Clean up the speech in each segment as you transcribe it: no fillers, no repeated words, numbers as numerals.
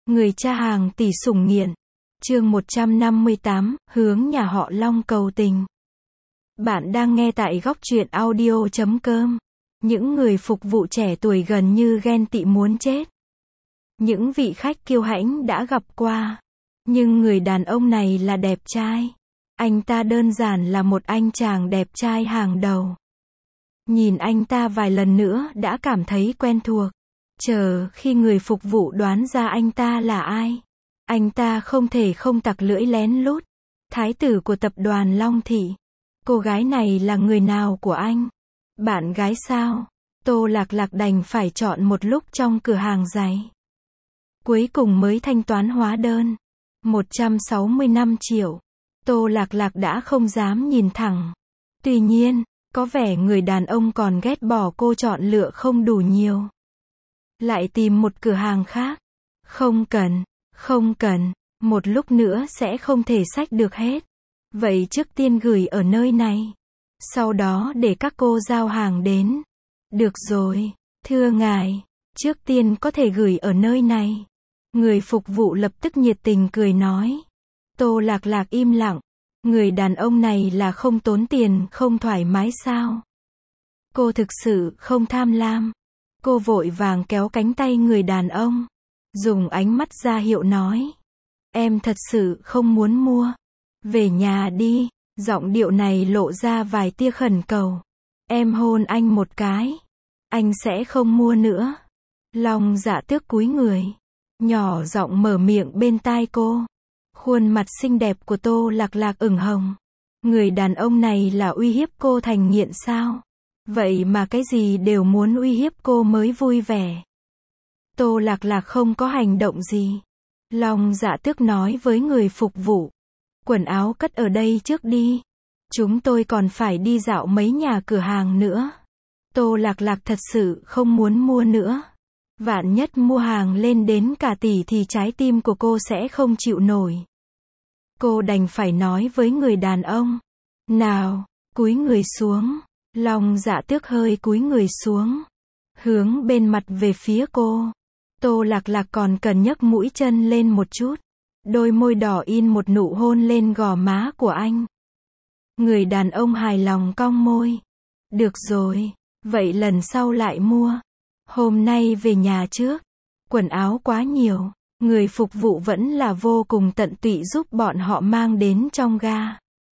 Người cha hàng tỷ sủng nghiện. Chương 158, hướng nhà họ Long cầu tình. Bạn đang nghe tại góc truyện audio.com. Những người phục vụ trẻ tuổi gần như ghen tị muốn chết. Những vị khách kiêu hãnh đã gặp qua. Nhưng người đàn ông này là đẹp trai. Anh ta đơn giản là một anh chàng đẹp trai hàng đầu. Nhìn anh ta vài lần nữa đã cảm thấy quen thuộc. Chờ khi người phục vụ đoán ra anh ta là ai. Anh ta không thể không tặc lưỡi lén lút. Thái tử của tập đoàn Long Thị. Cô gái này là người nào của anh? Bạn gái sao? Tô Lạc Lạc đành phải chọn một lúc trong cửa hàng giày. Cuối cùng mới thanh toán hóa đơn. 165 triệu. Tô Lạc Lạc đã không dám nhìn thẳng. Tuy nhiên, có vẻ người đàn ông còn ghét bỏ cô chọn lựa không đủ nhiều. Lại tìm một cửa hàng khác. Không cần, một lúc nữa sẽ không thể xách được hết. Vậy trước tiên gửi ở nơi này. Sau đó để các cô giao hàng đến. Được rồi, thưa ngài, trước tiên có thể gửi ở nơi này. Người phục vụ lập tức nhiệt tình cười nói. Tô Lạc Lạc im lặng. Người đàn ông này là không tốn tiền, không thoải mái sao? Cô thực sự không tham lam. Cô vội vàng kéo cánh tay người đàn ông. Dùng ánh mắt ra hiệu nói. Em thật sự không muốn mua. Về nhà đi. Giọng điệu này lộ ra vài tia khẩn cầu. Em hôn anh một cái. Anh sẽ không mua nữa. Long Dạ Tước cúi người. Nhỏ giọng mở miệng bên tai cô. Khuôn mặt xinh đẹp của Tô Lạc Lạc ửng hồng. Người đàn ông này là uy hiếp cô thành nghiện sao? Vậy mà cái gì đều muốn uy hiếp cô mới vui vẻ. Tô Lạc Lạc không có hành động gì. Long Dạ Tước nói với người phục vụ. Quần áo cất ở đây trước đi. Chúng tôi còn phải đi dạo mấy nhà cửa hàng nữa. Tô Lạc Lạc thật sự không muốn mua nữa. Vạn nhất mua hàng lên đến cả tỷ thì trái tim của cô sẽ không chịu nổi. Cô đành phải nói với người đàn ông. Nào, cúi người xuống. Long Dạ Tước hơi cúi người xuống. Hướng bên mặt về phía cô. Tô Lạc Lạc còn cần nhấc mũi chân lên một chút. Đôi môi đỏ in một nụ hôn lên gò má của anh. Người đàn ông hài lòng cong môi. Được rồi, vậy lần sau lại mua. Hôm nay về nhà trước. Quần áo quá nhiều. Người phục vụ vẫn là vô cùng tận tụy giúp bọn họ mang đến trong ga.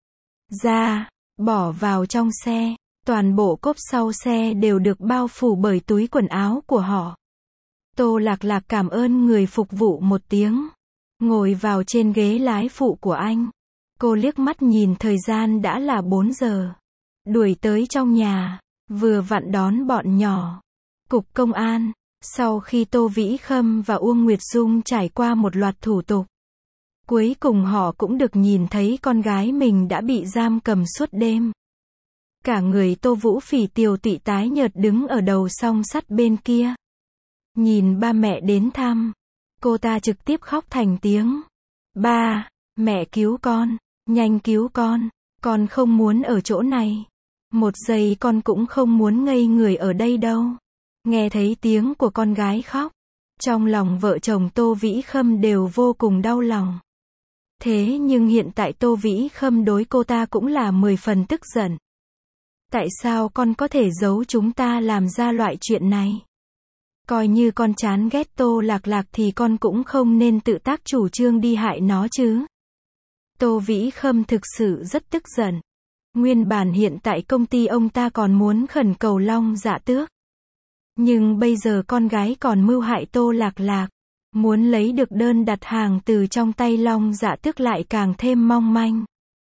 Ra, bỏ vào trong xe. Toàn bộ cốp sau xe đều được bao phủ bởi túi quần áo của họ. Tô Lạc Lạc cảm ơn người phục vụ một tiếng. Ngồi vào trên ghế lái phụ của anh. Cô liếc mắt nhìn thời gian đã là 4 giờ. Đuổi tới trong nhà. Vừa vặn đón bọn nhỏ. Cục công an. Sau khi Tô Vĩ Khâm và Uông Nguyệt Dung trải qua một loạt thủ tục. Cuối cùng họ cũng được nhìn thấy con gái mình đã bị giam cầm suốt đêm. Cả người Tô Vũ Phỉ tiều tụy tái nhợt đứng ở đầu song sắt bên kia. Nhìn ba mẹ đến thăm. Cô ta trực tiếp khóc thành tiếng. Ba, mẹ cứu con, nhanh cứu con không muốn ở chỗ này. Một giây con cũng không muốn ngây người ở đây đâu. Nghe thấy tiếng của con gái khóc. Trong lòng vợ chồng Tô Vĩ Khâm đều vô cùng đau lòng. Thế nhưng hiện tại Tô Vĩ Khâm đối cô ta cũng là 10 phần tức giận. Tại sao con có thể giấu chúng ta làm ra loại chuyện này? Coi như con chán ghét Tô Lạc Lạc thì con cũng không nên tự tác chủ trương đi hại nó chứ. Tô Vĩ Khâm thực sự rất tức giận. Nguyên bản hiện tại công ty ông ta còn muốn khẩn cầu Long Dạ Tước. Nhưng bây giờ con gái còn mưu hại Tô Lạc Lạc. Muốn lấy được đơn đặt hàng từ trong tay Long Dạ Tước lại càng thêm mong manh.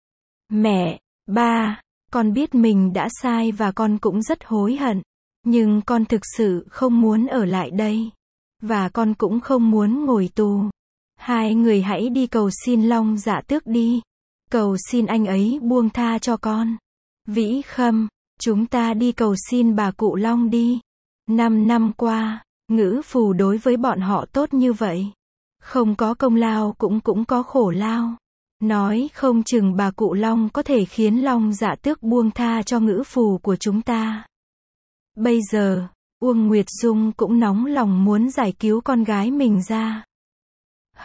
Mẹ, ba, con biết mình đã sai và con cũng rất hối hận. Nhưng con thực sự không muốn ở lại đây. Và con cũng không muốn ngồi tù. Hai người hãy đi cầu xin Long Dạ Tước đi. Cầu xin anh ấy buông tha cho con. Vĩ Khâm, chúng ta đi cầu xin bà cụ Long đi. 5 năm qua, Ngữ Phù đối với bọn họ tốt như vậy. Không có công lao cũng có khổ lao. Nói không chừng bà cụ Long có thể khiến Long Dạ Tước buông tha cho Ngữ Phù của chúng ta. Bây giờ, Uông Nguyệt Dung cũng nóng lòng muốn giải cứu con gái mình ra.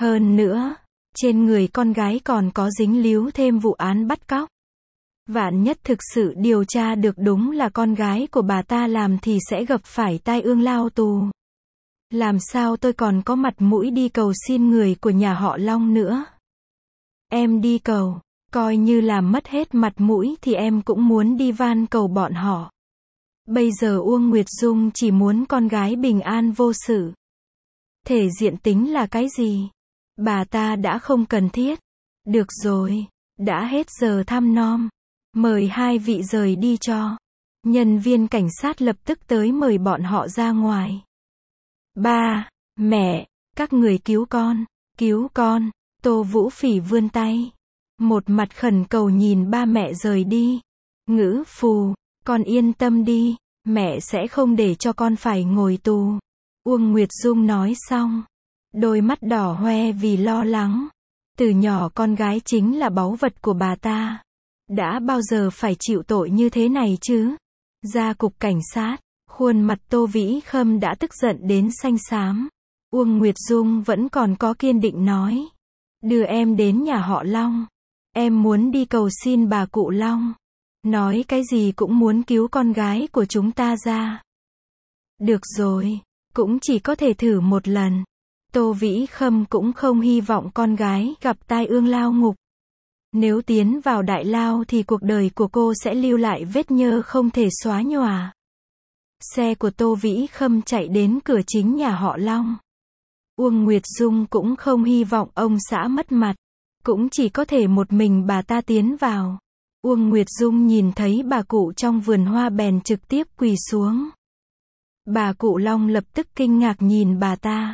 Hơn nữa, trên người con gái còn có dính líu thêm vụ án bắt cóc. Vạn nhất thực sự điều tra được đúng là con gái của bà ta làm thì sẽ gặp phải tai ương lao tù. Làm sao tôi còn có mặt mũi đi cầu xin người của nhà họ Long nữa. Em đi cầu, coi như làm mất hết mặt mũi thì em cũng muốn đi van cầu bọn họ. Bây giờ Uông Nguyệt Dung chỉ muốn con gái bình an vô sự. Thể diện tính là cái gì? Bà ta đã không cần thiết. Được rồi, đã hết giờ thăm nom. Mời hai vị rời đi cho. Nhân viên cảnh sát lập tức tới mời bọn họ ra ngoài. Ba, mẹ, các người cứu con, cứu con. Tô Vũ Phỉ vươn tay. Một mặt khẩn cầu nhìn ba mẹ rời đi. Ngữ Phù, con yên tâm đi, mẹ sẽ không để cho con phải ngồi tù. Uông Nguyệt Dung nói xong. Đôi mắt đỏ hoe vì lo lắng. Từ nhỏ con gái chính là báu vật của bà ta. Đã bao giờ phải chịu tội như thế này chứ? Ra cục cảnh sát, khuôn mặt Tô Vĩ Khâm đã tức giận đến xanh xám. Uông Nguyệt Dung vẫn còn có kiên định nói. Đưa em đến nhà họ Long. Em muốn đi cầu xin bà cụ Long. Nói cái gì cũng muốn cứu con gái của chúng ta ra. Được rồi, cũng chỉ có thể thử một lần. Tô Vĩ Khâm cũng không hy vọng con gái gặp tai ương lao ngục. Nếu tiến vào đại lao thì cuộc đời của cô sẽ lưu lại vết nhơ không thể xóa nhòa. Xe của Tô Vĩ Khâm chạy đến cửa chính nhà họ Long. Uông Nguyệt Dung cũng không hy vọng ông xã mất mặt. Cũng chỉ có thể một mình bà ta tiến vào. Uông Nguyệt Dung nhìn thấy bà cụ trong vườn hoa bèn trực tiếp quỳ xuống. Bà cụ Long lập tức kinh ngạc nhìn bà ta.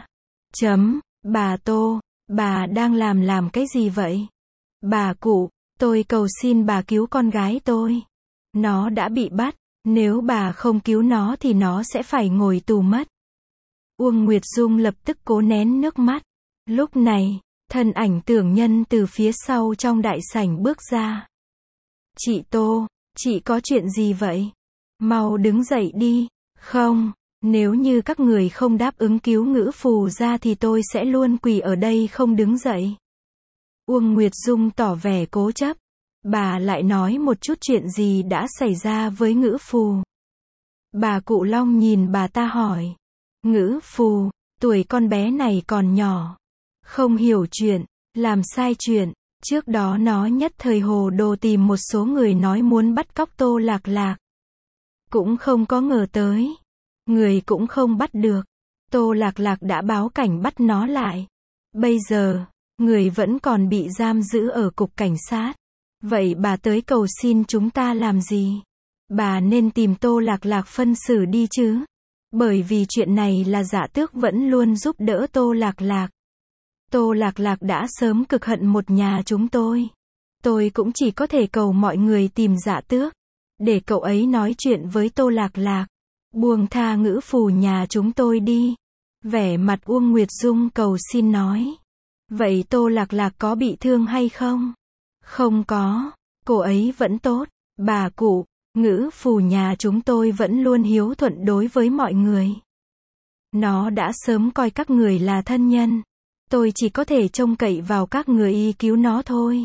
Bà Tô, bà đang làm cái gì vậy? Bà cụ, tôi cầu xin bà cứu con gái tôi. Nó đã bị bắt, nếu bà không cứu nó thì nó sẽ phải ngồi tù mất. Uông Nguyệt Dung lập tức cố nén nước mắt. Lúc này, thân ảnh Tưởng Nhân từ phía sau trong đại sảnh bước ra. Chị Tô, chị có chuyện gì vậy? Mau đứng dậy đi. Không, nếu như các người không đáp ứng cứu Ngữ Phù ra thì tôi sẽ luôn quỳ ở đây không đứng dậy. Uông Nguyệt Dung tỏ vẻ cố chấp. Bà lại nói một chút chuyện gì đã xảy ra với Ngữ Phù. Bà cụ Long nhìn bà ta hỏi. Ngữ Phù, tuổi con bé này còn nhỏ. Không hiểu chuyện, làm sai chuyện. Trước đó nó nhất thời hồ đồ tìm một số người nói muốn bắt cóc Tô Lạc Lạc. Cũng không có ngờ tới. Người cũng không bắt được. Tô Lạc Lạc đã báo cảnh bắt nó lại. Bây giờ, người vẫn còn bị giam giữ ở cục cảnh sát. Vậy bà tới cầu xin chúng ta làm gì? Bà nên tìm Tô Lạc Lạc phân xử đi chứ. Bởi vì chuyện này là Dạ Tước vẫn luôn giúp đỡ Tô Lạc Lạc. Tô Lạc Lạc đã sớm cực hận một nhà chúng tôi. Tôi cũng chỉ có thể cầu mọi người tìm Dạ Tước. Để cậu ấy nói chuyện với Tô Lạc Lạc. Buông tha Ngữ Phù nhà chúng tôi đi. Vẻ mặt Uông Nguyệt Dung cầu xin nói. Vậy Tô Lạc Lạc có bị thương hay không? Không có. Cô ấy vẫn tốt. Bà cụ, Ngữ Phù nhà chúng tôi vẫn luôn hiếu thuận đối với mọi người. Nó đã sớm coi các người là thân nhân. Tôi chỉ có thể trông cậy vào các người y cứu nó thôi.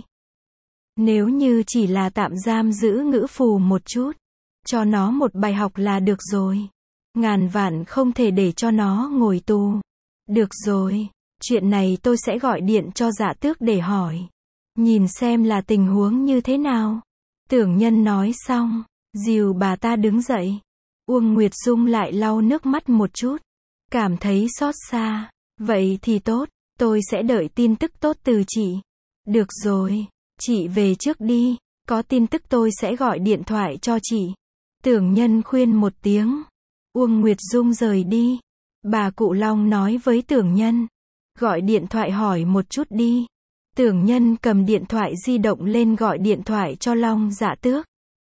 Nếu như chỉ là tạm giam giữ Ngữ Phù một chút, cho nó một bài học là được rồi. Ngàn vạn không thể để cho nó ngồi tù. Được rồi, chuyện này tôi sẽ gọi điện cho Dạ Tước để hỏi. Nhìn xem là tình huống như thế nào. Tưởng Nhân nói xong, dìu bà ta đứng dậy. Uông Nguyệt Dung lại lau nước mắt một chút. Cảm thấy xót xa. Vậy thì tốt, tôi sẽ đợi tin tức tốt từ chị. Được rồi, chị về trước đi. Có tin tức tôi sẽ gọi điện thoại cho chị. Tưởng Nhân khuyên một tiếng. Uông Nguyệt Dung rời đi. Bà cụ Long nói với Tưởng Nhân. Gọi điện thoại hỏi một chút đi. Tưởng Nhân cầm điện thoại di động lên gọi điện thoại cho Long Dạ Tước.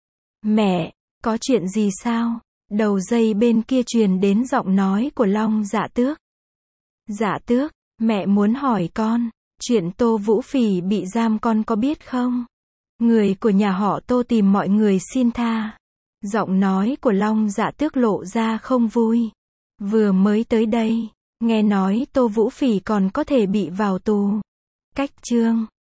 Mẹ, có chuyện gì sao? Đầu dây bên kia truyền đến giọng nói của Long Dạ Tước. Dạ Tước, mẹ muốn hỏi con, chuyện Tô Vũ Phỉ bị giam con có biết không? Người của nhà họ Tô tìm mọi người xin tha. Giọng nói của Long Dạ Tước lộ ra không vui. Vừa mới tới đây, Nghe nói Tô Vũ Phỉ còn có thể bị vào tù. Cách chương